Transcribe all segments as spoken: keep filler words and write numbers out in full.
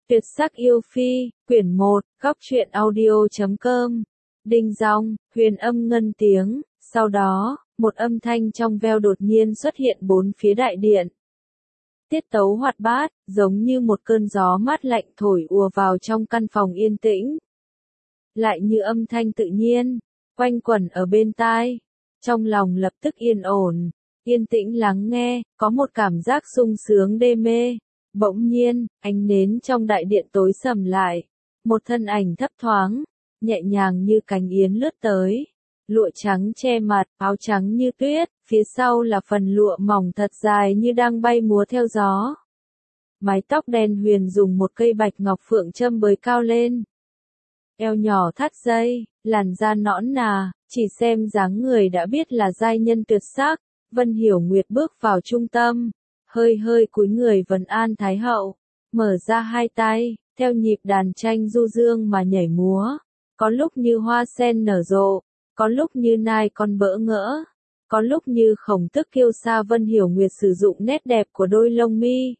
Tuyệt sắc yêu phi, quyển một, góc truyện audio chấm com. Đinh dong, huyền âm ngân tiếng, sau đó, một âm thanh trong veo đột nhiên xuất hiện bốn phía đại điện. Tiết tấu hoạt bát, giống như một cơn gió mát lạnh thổi ùa vào trong căn phòng yên tĩnh. Lại như âm thanh tự nhiên, quanh quẩn ở bên tai. Trong lòng lập tức yên ổn, yên tĩnh lắng nghe, có một cảm giác sung sướng đê mê. Bỗng nhiên, ánh nến trong đại điện tối sầm lại. Một thân ảnh thấp thoáng, nhẹ nhàng như cánh yến lướt tới. Lụa trắng che mặt, áo trắng như tuyết, phía sau là phần lụa mỏng thật dài như đang bay múa theo gió. Mái tóc đen huyền dùng một cây bạch ngọc phượng châm bới cao lên. Eo nhỏ thắt dây, làn da nõn nà, chỉ xem dáng người đã biết là giai nhân tuyệt sắc. Vân Hiểu Nguyệt bước vào trung tâm, hơi hơi cúi người vấn an Thái hậu, mở ra hai tay, theo nhịp đàn tranh du dương mà nhảy múa, có lúc như hoa sen nở rộ, có lúc như nai con bỡ ngỡ, có lúc như khổng tức kiêu sa. Vân Hiểu Nguyệt sử dụng nét đẹp của đôi lông mi,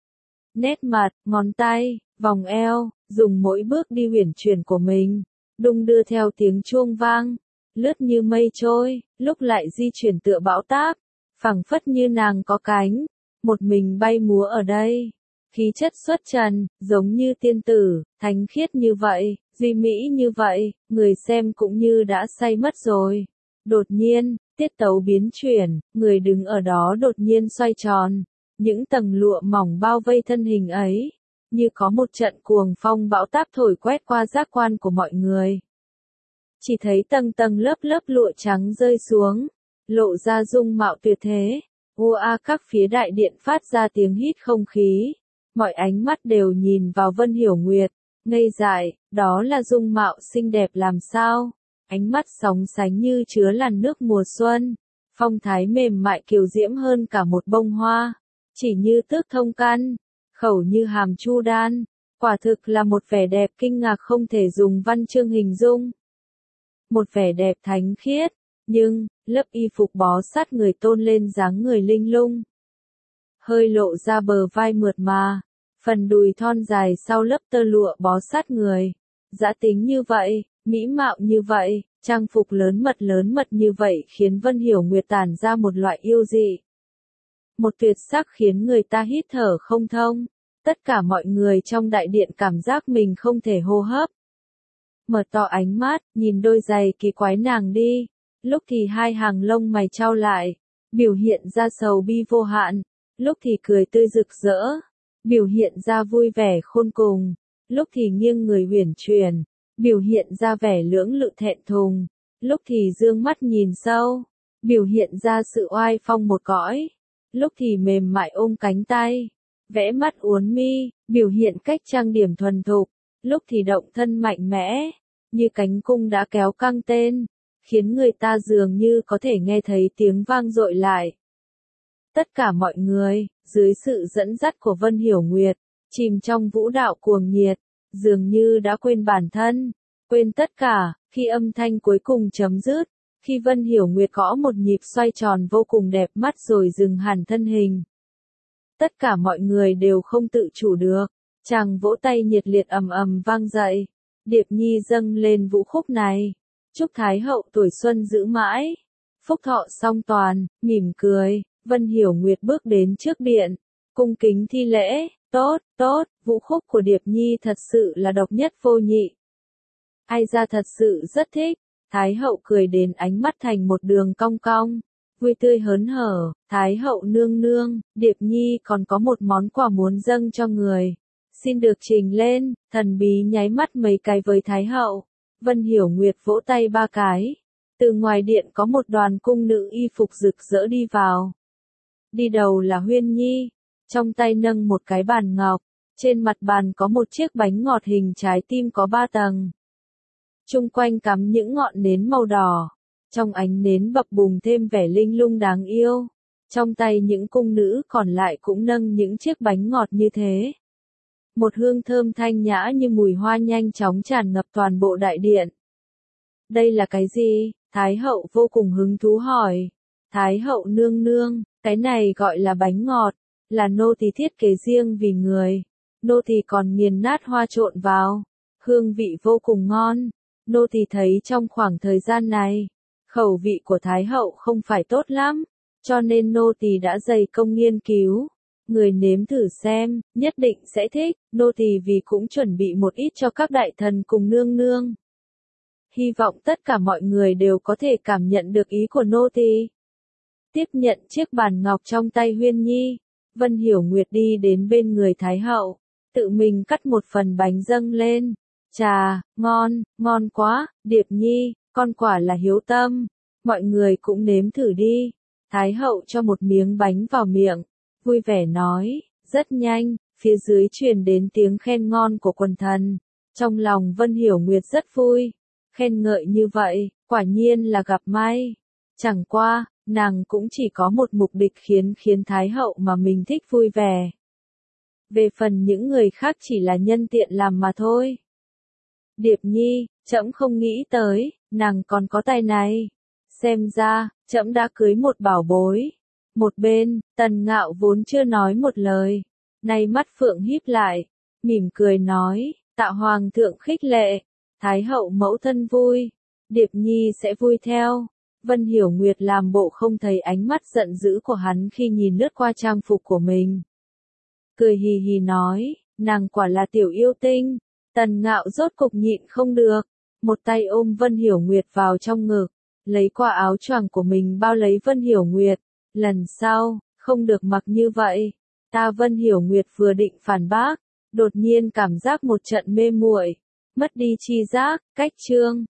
nét mặt, ngón tay, vòng eo, dùng mỗi bước đi uyển chuyển của mình, đung đưa theo tiếng chuông vang, lướt như mây trôi, lúc lại di chuyển tựa bão táp, phảng phất như nàng có cánh, một mình bay múa ở đây. Khí chất xuất trần, giống như tiên tử, thánh khiết như vậy, duy mỹ như vậy, người xem cũng như đã say mất rồi. Đột nhiên, tiết tấu biến chuyển, người đứng ở đó đột nhiên xoay tròn, những tầng lụa mỏng bao vây thân hình ấy, như có một trận cuồng phong bão táp thổi quét qua giác quan của mọi người. Chỉ thấy tầng tầng lớp lớp lụa trắng rơi xuống, lộ ra dung mạo tuyệt thế. Ua a các phía đại điện phát ra tiếng hít không khí. Mọi ánh mắt đều nhìn vào Vân Hiểu Nguyệt, ngây dại, đó là dung mạo xinh đẹp làm sao. Ánh mắt sóng sánh như chứa làn nước mùa xuân. Phong thái mềm mại kiều diễm hơn cả một bông hoa. Chỉ như tước thông căn, khẩu như hàm chu đan. Quả thực là một vẻ đẹp kinh ngạc không thể dùng văn chương hình dung. Một vẻ đẹp thánh khiết, nhưng, lớp y phục bó sát người tôn lên dáng người linh lung. Hơi lộ ra bờ vai mượt mà, phần đùi thon dài sau lớp tơ lụa bó sát người. Dã tính như vậy, mỹ mạo như vậy, trang phục lớn mật lớn mật như vậy khiến Vân Hiểu Nguyệt tản ra một loại yêu dị. Một tuyệt sắc khiến người ta hít thở không thông. Tất cả mọi người trong đại điện cảm giác mình không thể hô hấp. Mở to ánh mắt, nhìn đôi giày kỳ quái nàng đi. Lúc thì hai hàng lông mày chau lại, biểu hiện ra sầu bi vô hạn. Lúc thì cười tươi rực rỡ, biểu hiện ra vui vẻ khôn cùng. Lúc thì nghiêng người uyển chuyển, biểu hiện ra vẻ lưỡng lự thẹn thùng. Lúc thì dương mắt nhìn sâu, biểu hiện ra sự oai phong một cõi. Lúc thì mềm mại ôm cánh tay, vẽ mắt uốn mi, biểu hiện cách trang điểm thuần thục. Lúc thì động thân mạnh mẽ, như cánh cung đã kéo căng tên, khiến người ta dường như có thể nghe thấy tiếng vang dội lại. Tất cả mọi người, dưới sự dẫn dắt của Vân Hiểu Nguyệt, chìm trong vũ đạo cuồng nhiệt, dường như đã quên bản thân, quên tất cả. Khi âm thanh cuối cùng chấm dứt, khi Vân Hiểu Nguyệt có một nhịp xoay tròn vô cùng đẹp mắt rồi dừng hẳn thân hình, tất cả mọi người đều không tự chủ được, chàng vỗ tay nhiệt liệt ầm ầm vang dậy. Điệp Nhi dâng lên vũ khúc này. Chúc Thái hậu tuổi xuân giữ mãi, phúc thọ song toàn. Mỉm cười, Vân Hiểu Nguyệt bước đến trước điện, cung kính thi lễ. Tốt, tốt, vũ khúc của Điệp Nhi thật sự là độc nhất vô nhị. Ai ra thật sự rất thích. Thái hậu cười đến ánh mắt thành một đường cong cong, vui tươi hớn hở. Thái hậu nương nương, Điệp Nhi còn có một món quà muốn dâng cho người. Xin được trình lên. Thần bí nháy mắt mấy cái với Thái hậu. Vân Hiểu Nguyệt vỗ tay ba cái. Từ ngoài điện có một đoàn cung nữ y phục rực rỡ đi vào. Đi đầu là Huyên Nhi, trong tay nâng một cái bàn ngọc. Trên mặt bàn có một chiếc bánh ngọt hình trái tim có ba tầng. Chung quanh cắm những ngọn nến màu đỏ. Trong ánh nến bập bùng thêm vẻ linh lung đáng yêu. Trong tay những cung nữ còn lại cũng nâng những chiếc bánh ngọt như thế. Một hương thơm thanh nhã như mùi hoa nhanh chóng tràn ngập toàn bộ đại điện. Đây là cái gì? Thái hậu vô cùng hứng thú hỏi. Thái hậu nương nương, cái này gọi là bánh ngọt, là nô tỳ thiết kế riêng vì người. nô tỳ còn nghiền nát hoa trộn vào, hương vị vô cùng ngon. Nô tỳ thấy trong khoảng thời gian này, khẩu vị của Thái hậu không phải tốt lắm, cho nên nô tỳ đã dày công nghiên cứu. Người nếm thử xem, nhất định sẽ thích, nô tỳ vì cũng chuẩn bị một ít cho các đại thần cùng nương nương. Hy vọng tất cả mọi người đều có thể cảm nhận được ý của nô tỳ. Tiếp nhận chiếc bàn ngọc trong tay Huyên Nhi, Vân Hiểu Nguyệt đi đến bên người Thái hậu, tự mình cắt một phần bánh dâng lên. Chà, ngon, ngon quá, Điệp Nhi, con quả là hiếu tâm, mọi người cũng nếm thử đi. Thái hậu cho một miếng bánh vào miệng, vui vẻ nói, rất nhanh, phía dưới truyền đến tiếng khen ngon của quần thần. Trong lòng Vân Hiểu Nguyệt rất vui, khen ngợi như vậy, quả nhiên là gặp may. Chẳng qua, nàng cũng chỉ có một mục đích khiến khiến Thái hậu mà mình thích vui vẻ. Về phần những người khác chỉ là nhân tiện làm mà thôi. Điệp Nhi, trẫm không nghĩ tới, nàng còn có tài này. Xem ra, trẫm đã cưới một bảo bối. Một bên, Tần Ngạo vốn chưa nói một lời, nay mắt phượng híp lại, mỉm cười nói, tạ hoàng thượng khích lệ, Thái hậu mẫu thân vui, Điệp Nhi sẽ vui theo. Vân Hiểu Nguyệt làm bộ không thấy ánh mắt giận dữ của hắn khi nhìn lướt qua trang phục của mình. Cười hì hì nói, nàng quả là tiểu yêu tinh. Tần Ngạo rốt cục nhịn không được, một tay ôm Vân Hiểu Nguyệt vào trong ngực, lấy qua áo choàng của mình bao lấy Vân Hiểu Nguyệt. Lần sau, không được mặc như vậy. Ta Vân Hiểu Nguyệt vừa định phản bác, đột nhiên cảm giác một trận mê muội, mất đi tri giác, cách chương.